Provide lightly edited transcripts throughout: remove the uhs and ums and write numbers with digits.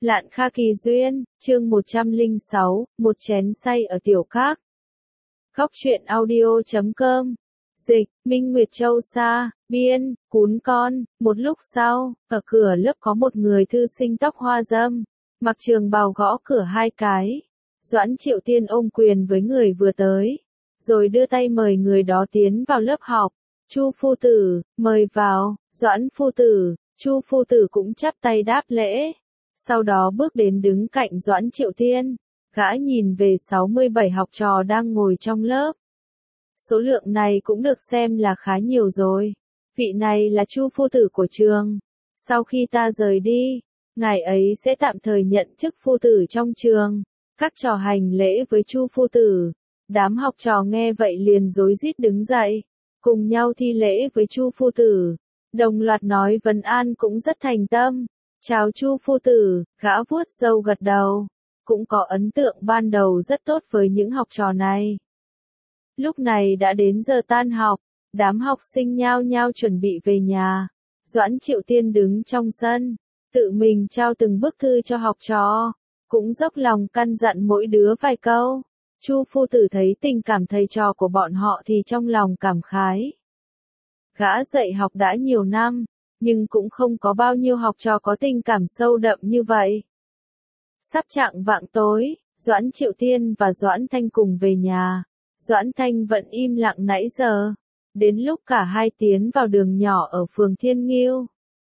Lạn Kha Kỳ Duyên, chương 106, một chén say ở Tiểu Các. Góc truyện audio.com. Dịch, Minh Nguyệt Châu Sa, biên, cún con. Một lúc sau, ở cửa lớp có một người thư sinh tóc hoa râm, mặc trường bào gõ cửa hai cái. Doãn Triệu Tiên ôm quyền với người vừa tới, rồi đưa tay mời người đó tiến vào lớp học. Chu phu tử, mời vào. Doãn phu tử. Chu phu tử cũng chắp tay đáp lễ. Sau đó bước đến đứng cạnh Doãn Triệu Tiên, gã nhìn về 67 học trò đang ngồi trong lớp. Số lượng này cũng được xem là khá nhiều rồi. Vị này là Chu phu tử của trường. Sau khi ta rời đi, ngài ấy sẽ tạm thời nhận chức phu tử trong trường. Các trò hành lễ với Chu phu tử. Đám học trò nghe vậy liền rối rít đứng dậy, cùng nhau thi lễ với Chu phu tử. Đồng loạt nói vấn an cũng rất thành tâm. Chào Chu phu tử, gã vuốt râu gật đầu, cũng có ấn tượng ban đầu rất tốt với những học trò này. Lúc này đã đến giờ tan học, đám học sinh nhao nhao chuẩn bị về nhà. Doãn Triệu Tiên đứng trong sân, tự mình trao từng bức thư cho học trò, cũng dốc lòng căn dặn mỗi đứa vài câu. Chu phu tử thấy tình cảm thầy trò của bọn họ thì trong lòng cảm khái. Gã dạy học đã nhiều năm, nhưng cũng không có bao nhiêu học trò có tình cảm sâu đậm như vậy. Sắp chạng vạng tối, Doãn Triệu Tiên và Doãn Thanh cùng về nhà. Doãn Thanh vẫn im lặng nãy giờ, đến lúc cả hai tiến vào đường nhỏ ở phường Thiên Nghiêu.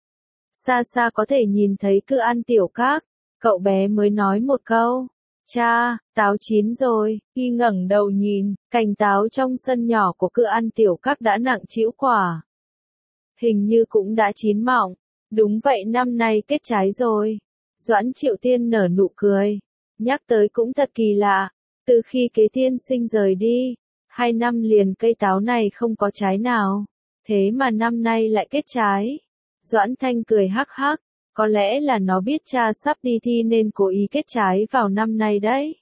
Xa xa có thể nhìn thấy Cự An Tiểu Các, cậu bé mới nói một câu, cha, táo chín rồi. Khi ngẩng đầu nhìn, cành táo trong sân nhỏ của Cự An Tiểu Các đã nặng trĩu quả. Hình như cũng đã chín mọng. Đúng vậy, năm nay kết trái rồi. Doãn Triệu Tiên nở nụ cười. Nhắc tới cũng thật kỳ lạ. Từ khi Kế tiên sinh rời đi, 2 năm liền cây táo này không có trái nào. Thế mà năm nay lại kết trái. Doãn Thanh cười hắc hắc. Có lẽ là nó biết cha sắp đi thi nên cố ý kết trái vào năm nay đấy.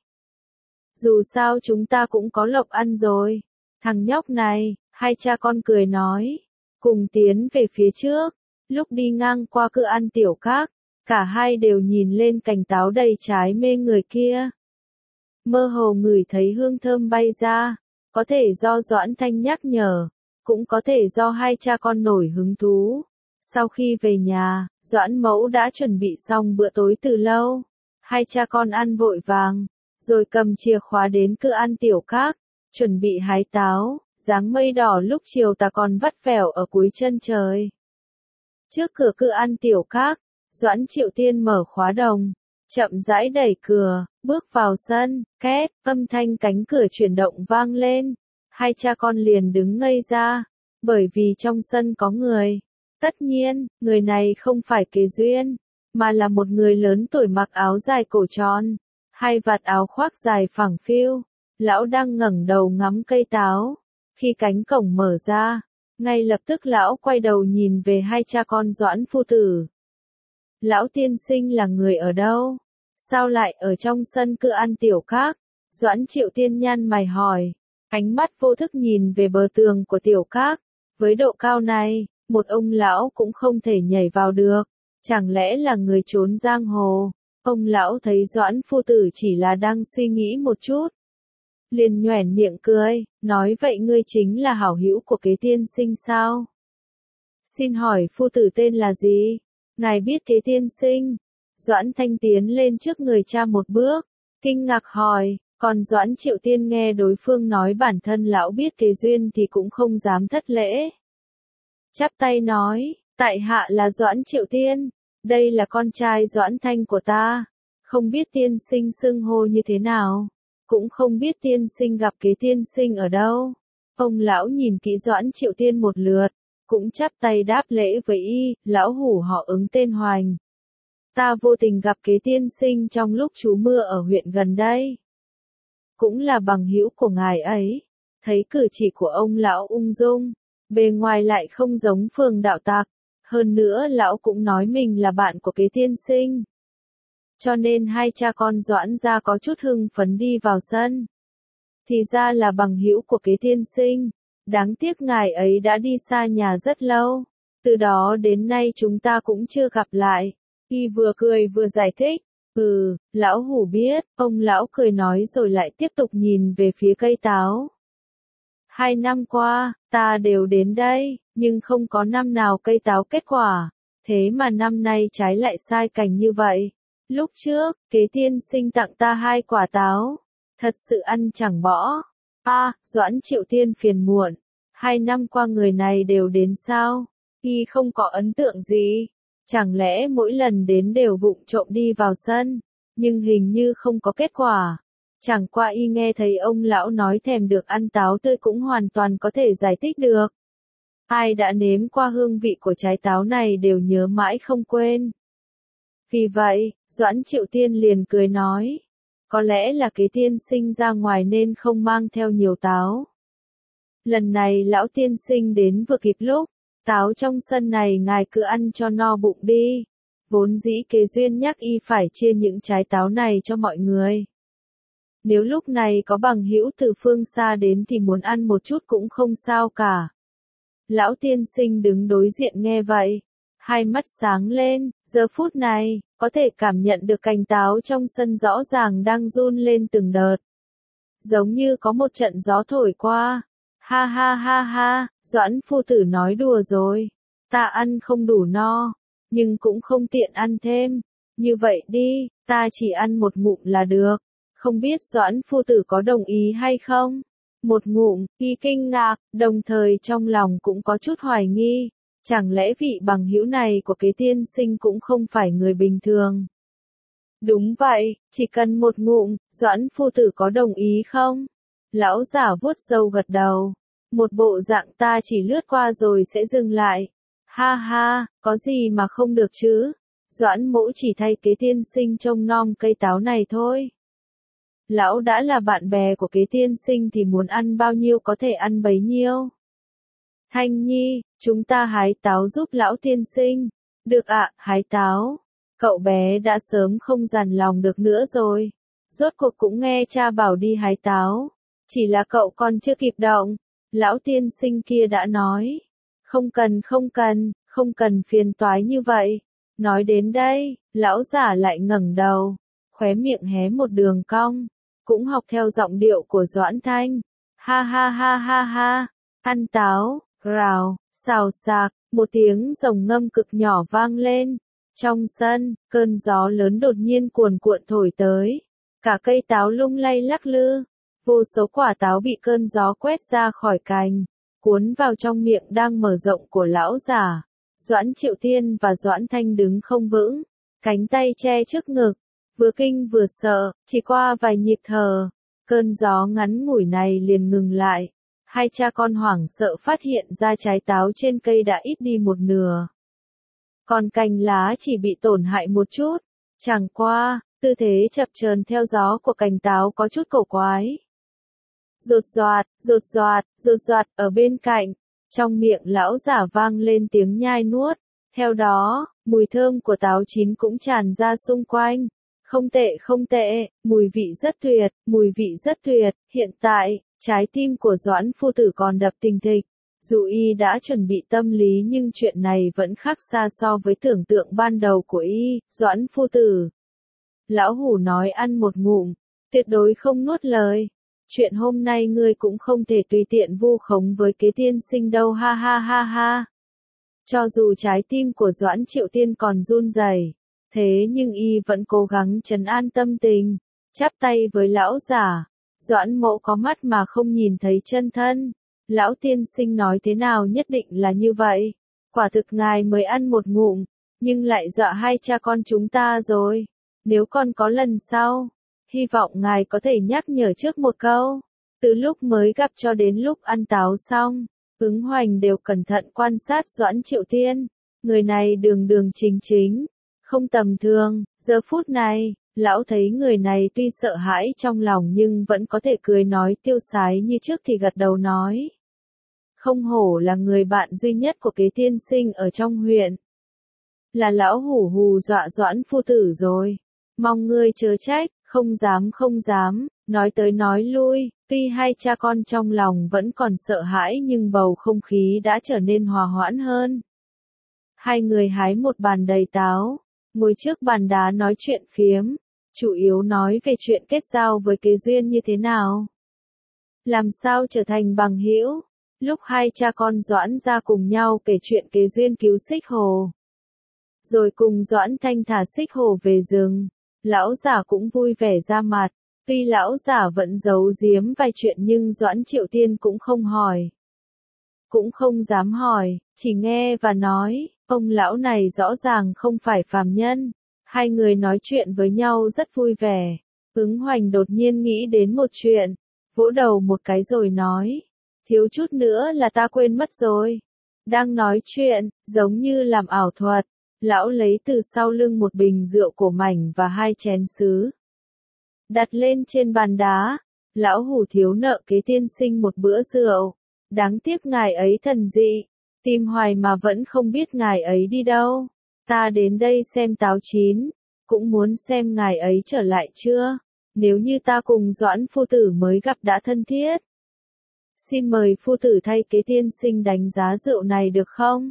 Dù sao chúng ta cũng có lộc ăn rồi. Thằng nhóc này, hai cha con cười nói. Cùng tiến về phía trước. Lúc đi ngang qua Cự An Tiểu Các, cả hai đều nhìn lên cành táo đầy trái mê người kia. Mơ hồ ngửi thấy hương thơm bay ra. Có thể do Doãn Thanh nhắc nhở, cũng có thể do hai cha con nổi hứng thú. Sau khi về nhà, Doãn Mẫu đã chuẩn bị xong bữa tối từ lâu. Hai cha con ăn vội vàng, rồi cầm chìa khóa đến Cự An Tiểu Các, chuẩn bị hái táo. Dáng mây đỏ lúc chiều tà còn vắt vẻo ở cuối chân trời. Trước cửa Cự An Tiểu Các, Doãn Triệu Tiên mở khóa đồng, chậm rãi đẩy cửa, bước vào sân, két, âm thanh cánh cửa chuyển động vang lên. Hai cha con liền đứng ngây ra, bởi vì trong sân có người. Tất nhiên, người này không phải Kế Duyên, mà là một người lớn tuổi mặc áo dài cổ tròn, hai vạt áo khoác dài phẳng phiu. Lão đang ngẩng đầu ngắm cây táo. Khi cánh cổng mở ra, ngay lập tức lão quay đầu nhìn về hai cha con Doãn phu tử. Lão tiên sinh là người ở đâu? Sao lại ở trong sân Cự An Tiểu Các? Doãn Triệu Tiên nhăn mày hỏi, ánh mắt vô thức nhìn về bờ tường của Tiểu Các. Với độ cao này, một ông lão cũng không thể nhảy vào được. Chẳng lẽ là người trốn giang hồ? Ông lão thấy Doãn phu tử chỉ là đang suy nghĩ một chút, liền nhoẻn miệng cười, nói vậy ngươi chính là hảo hữu của Kế tiên sinh sao? Xin hỏi phu tử tên là gì? Ngài biết Kế tiên sinh? Doãn Thanh tiến lên trước người cha một bước, kinh ngạc hỏi, còn Doãn Triệu Tiên nghe đối phương nói bản thân lão biết Kế Duyên thì cũng không dám thất lễ. Chắp tay nói, tại hạ là Doãn Triệu Tiên, đây là con trai Doãn Thanh của ta, không biết tiên sinh xưng hô như thế nào. Cũng không biết tiên sinh gặp Kế tiên sinh ở đâu. Ông lão nhìn kỹ Doãn Triệu Tiên một lượt, cũng chắp tay đáp lễ với y, lão hủ họ Ứng tên Hoành. Ta vô tình gặp Kế tiên sinh trong lúc trú mưa ở huyện gần đây. Cũng là bằng hữu của ngài ấy. Thấy cử chỉ của ông lão ung dung, bề ngoài lại không giống Phường đạo tặc. Hơn nữa lão cũng nói mình là bạn của Kế tiên sinh. Cho nên hai cha con Doãn gia có chút hưng phấn đi vào sân. Thì ra là bằng hữu của Kế tiên sinh. Đáng tiếc ngài ấy đã đi xa nhà rất lâu. Từ đó đến nay chúng ta cũng chưa gặp lại. Y vừa cười vừa giải thích. Lão hủ biết, ông lão cười nói rồi lại tiếp tục nhìn về phía cây táo. 2 năm qua, ta đều đến đây, nhưng không có năm nào cây táo kết quả, thế mà năm nay trái lại sai cành như vậy. Lúc trước, kế tiên sinh tặng ta 2 quả táo, thật sự ăn chẳng bỏ. Doãn Triệu Tiên phiền muộn, 2 năm qua người này đều đến sao? Y không có ấn tượng gì, chẳng lẽ mỗi lần đến đều vụng trộm đi vào sân, nhưng hình như không có kết quả. Chẳng qua y nghe thấy ông lão nói thèm được ăn táo tươi cũng hoàn toàn có thể giải thích được. Ai đã nếm qua hương vị của trái táo này đều nhớ mãi không quên. Vì vậy, Doãn Triệu Tiên liền cười nói, có lẽ là kế tiên sinh ra ngoài nên không mang theo nhiều táo. Lần này lão tiên sinh đến vừa kịp lúc, táo trong sân này ngài cứ ăn cho no bụng đi. Vốn dĩ kế duyên nhắc y phải chia những trái táo này cho mọi người. Nếu lúc này có bằng hữu từ phương xa đến thì muốn ăn một chút cũng không sao cả. Lão tiên sinh đứng đối diện nghe vậy, hai mắt sáng lên, giờ phút này, có thể cảm nhận được cành táo trong sân rõ ràng đang run lên từng đợt. Giống như có một trận gió thổi qua. Ha ha ha ha, Doãn phu tử nói đùa rồi. Ta ăn không đủ no, nhưng cũng không tiện ăn thêm. Như vậy đi, ta chỉ ăn một ngụm là được. Không biết Doãn phu tử có đồng ý hay không? Một ngụm, y kinh ngạc, đồng thời trong lòng cũng có chút hoài nghi. Chẳng lẽ vị bằng hữu này của kế tiên sinh cũng không phải người bình thường? Đúng vậy, chỉ cần một ngụm, Doãn phu tử có đồng ý không? Lão giả vuốt râu gật đầu. Một bộ dạng ta chỉ lướt qua rồi sẽ dừng lại. Ha ha, có gì mà không được chứ? Doãn mỗ chỉ thay kế tiên sinh trông nom cây táo này thôi. Lão đã là bạn bè của kế tiên sinh thì muốn ăn bao nhiêu có thể ăn bấy nhiêu. Thanh Nhi, chúng ta hái táo giúp lão tiên sinh. Được ạ, hái táo. Cậu bé đã sớm không dằn lòng được nữa rồi. Rốt cuộc cũng nghe cha bảo đi hái táo. Chỉ là cậu còn chưa kịp động. Lão tiên sinh kia đã nói. Không cần phiền toái như vậy. Nói đến đây, lão giả lại ngẩng đầu. Khóe miệng hé một đường cong. Cũng học theo giọng điệu của Doãn Thanh. Ha ha ha ha ha. Ăn táo, rào, xào xạc, một tiếng rồng ngâm cực nhỏ vang lên. Trong sân, cơn gió lớn đột nhiên cuồn cuộn thổi tới. Cả cây táo lung lay lắc lư. Vô số quả táo bị cơn gió quét ra khỏi cành, cuốn vào trong miệng đang mở rộng của lão giả. Doãn Triệu Tiên và Doãn Thanh đứng không vững, cánh tay che trước ngực, vừa kinh vừa sợ, chỉ qua vài nhịp thở, cơn gió ngắn ngủi này liền ngừng lại. Hai cha con hoảng sợ phát hiện ra trái táo trên cây đã ít đi một nửa. Còn cành lá chỉ bị tổn hại một chút, chẳng qua, tư thế chập chờn theo gió của cành táo có chút cổ quái. Rột doạt, ở bên cạnh, trong miệng lão giả vang lên tiếng nhai nuốt, theo đó, mùi thơm của táo chín cũng tràn ra xung quanh. Không tệ, mùi vị rất tuyệt, hiện tại, trái tim của Doãn phu tử còn đập thình thịch. Dù y đã chuẩn bị tâm lý nhưng chuyện này vẫn khác xa so với tưởng tượng ban đầu của y. Doãn phu tử. Lão hủ nói ăn một ngụm, tuyệt đối không nuốt lời. Chuyện hôm nay ngươi cũng không thể tùy tiện vu khống với kế tiên sinh đâu, ha ha ha ha. Cho dù trái tim của Doãn Triệu Tiên còn run rẩy, thế nhưng y vẫn cố gắng trấn an tâm tình, chắp tay với lão giả. Doãn mỗ có mắt mà không nhìn thấy chân thân. Lão tiên sinh nói thế nào nhất định là như vậy. Quả thực ngài mới ăn một ngụm, nhưng lại dọa hai cha con chúng ta rồi. Nếu còn có lần sau, hy vọng ngài có thể nhắc nhở trước một câu. Từ lúc mới gặp cho đến lúc ăn táo xong, Ứng Hoành đều cẩn thận quan sát Doãn Triệu Tiên. Người này đường đường chính chính, không tầm thường. Giờ phút này, lão thấy người này tuy sợ hãi trong lòng nhưng vẫn có thể cười nói tiêu sái như trước thì gật đầu nói. Không hổ là người bạn duy nhất của kế tiên sinh ở trong huyện. Là lão hủ hù dọa Doãn phu tử rồi. Mong ngươi chớ trách, không dám, nói tới nói lui, tuy hai cha con trong lòng vẫn còn sợ hãi nhưng bầu không khí đã trở nên hòa hoãn hơn. Hai người hái một bàn đầy táo, ngồi trước bàn đá nói chuyện phiếm, chủ yếu nói về chuyện kết giao với Kế Duyên như thế nào. Làm sao trở thành bằng hữu. Lúc hai cha con Doãn ra cùng nhau kể chuyện Kế Duyên cứu Xích Hồ. Rồi cùng Doãn Thanh thả Xích Hồ về rừng. Lão giả cũng vui vẻ ra mặt. Tuy lão giả vẫn giấu giếm vài chuyện nhưng Doãn Triệu Tiên cũng không hỏi. Cũng không dám hỏi, chỉ nghe và nói, ông lão này rõ ràng không phải phàm nhân. Hai người nói chuyện với nhau rất vui vẻ. Ứng Hoành đột nhiên nghĩ đến một chuyện, vỗ đầu một cái rồi nói, thiếu chút nữa là ta quên mất rồi. Đang nói chuyện, giống như làm ảo thuật, lão lấy từ sau lưng một bình rượu cổ mảnh và hai chén sứ. Đặt lên trên bàn đá, lão hủ thiếu nợ Kế tiên sinh một bữa rượu. Đáng tiếc ngài ấy thần dị, tìm hoài mà vẫn không biết ngài ấy đi đâu. Ta đến đây xem táo chín, cũng muốn xem ngài ấy trở lại chưa. Nếu như ta cùng Doãn phu tử mới gặp đã thân thiết. Xin mời phu tử thay Kế tiên sinh đánh giá rượu này được không?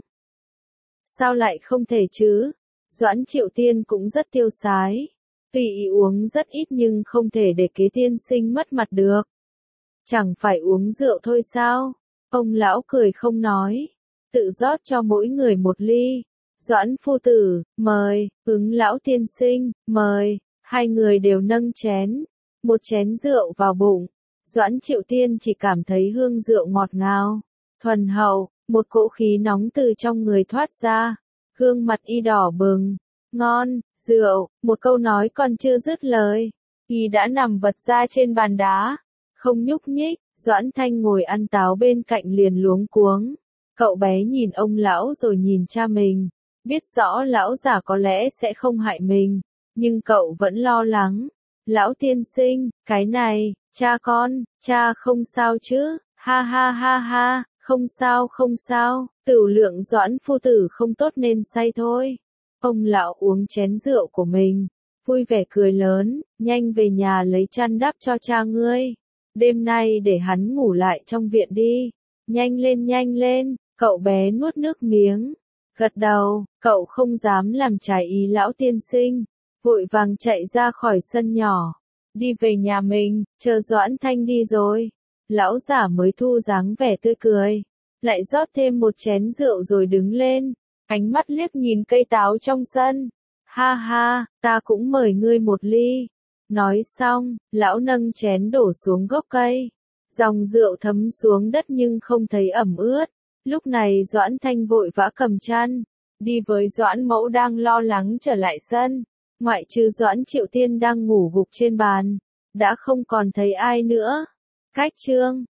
Sao lại không thể chứ? Doãn Triệu Tiên cũng rất tiêu sái. Tuy uống rất ít nhưng không thể để Kế tiên sinh mất mặt được. Chẳng phải uống rượu thôi sao? Ông lão cười không nói. Tự rót cho mỗi người một ly. Doãn phu tử, mời. Ứng lão tiên sinh, mời. Hai người đều nâng chén. Một chén rượu vào bụng. Doãn Triệu Tiên chỉ cảm thấy hương rượu ngọt ngào, thuần hậu, một cỗ khí nóng từ trong người thoát ra. Gương mặt y đỏ bừng. Ngon, rượu, một câu nói còn chưa dứt lời. Y đã nằm vật ra trên bàn đá. Không nhúc nhích, Doãn Thanh ngồi ăn táo bên cạnh liền luống cuống. Cậu bé nhìn ông lão rồi nhìn cha mình. Biết rõ lão giả có lẽ sẽ không hại mình. Nhưng cậu vẫn lo lắng. Lão tiên sinh, cái này, cha không sao chứ, ha ha ha ha, không sao, tửu lượng Doãn phu tử không tốt nên say thôi. Ông lão uống chén rượu của mình, vui vẻ cười lớn, nhanh về nhà lấy chăn đắp cho cha ngươi. Đêm nay để hắn ngủ lại trong viện đi. Nhanh lên, cậu bé nuốt nước miếng. Gật đầu, cậu không dám làm trái ý lão tiên sinh. Vội vàng chạy ra khỏi sân nhỏ. Đi về nhà mình, chờ Doãn Thanh đi rồi. Lão giả mới thu dáng vẻ tươi cười. Lại rót thêm một chén rượu rồi đứng lên. Ánh mắt liếc nhìn cây táo trong sân. Ha ha, ta cũng mời ngươi một ly. Nói xong, lão nâng chén đổ xuống gốc cây. Dòng rượu thấm xuống đất nhưng không thấy ẩm ướt. Lúc này Doãn Thanh vội vã cầm chăn. Đi với Doãn Mẫu đang lo lắng trở lại sân. Ngoại trừ Doãn Triệu Tiên đang ngủ gục trên bàn. Đã không còn thấy ai nữa. Cách chương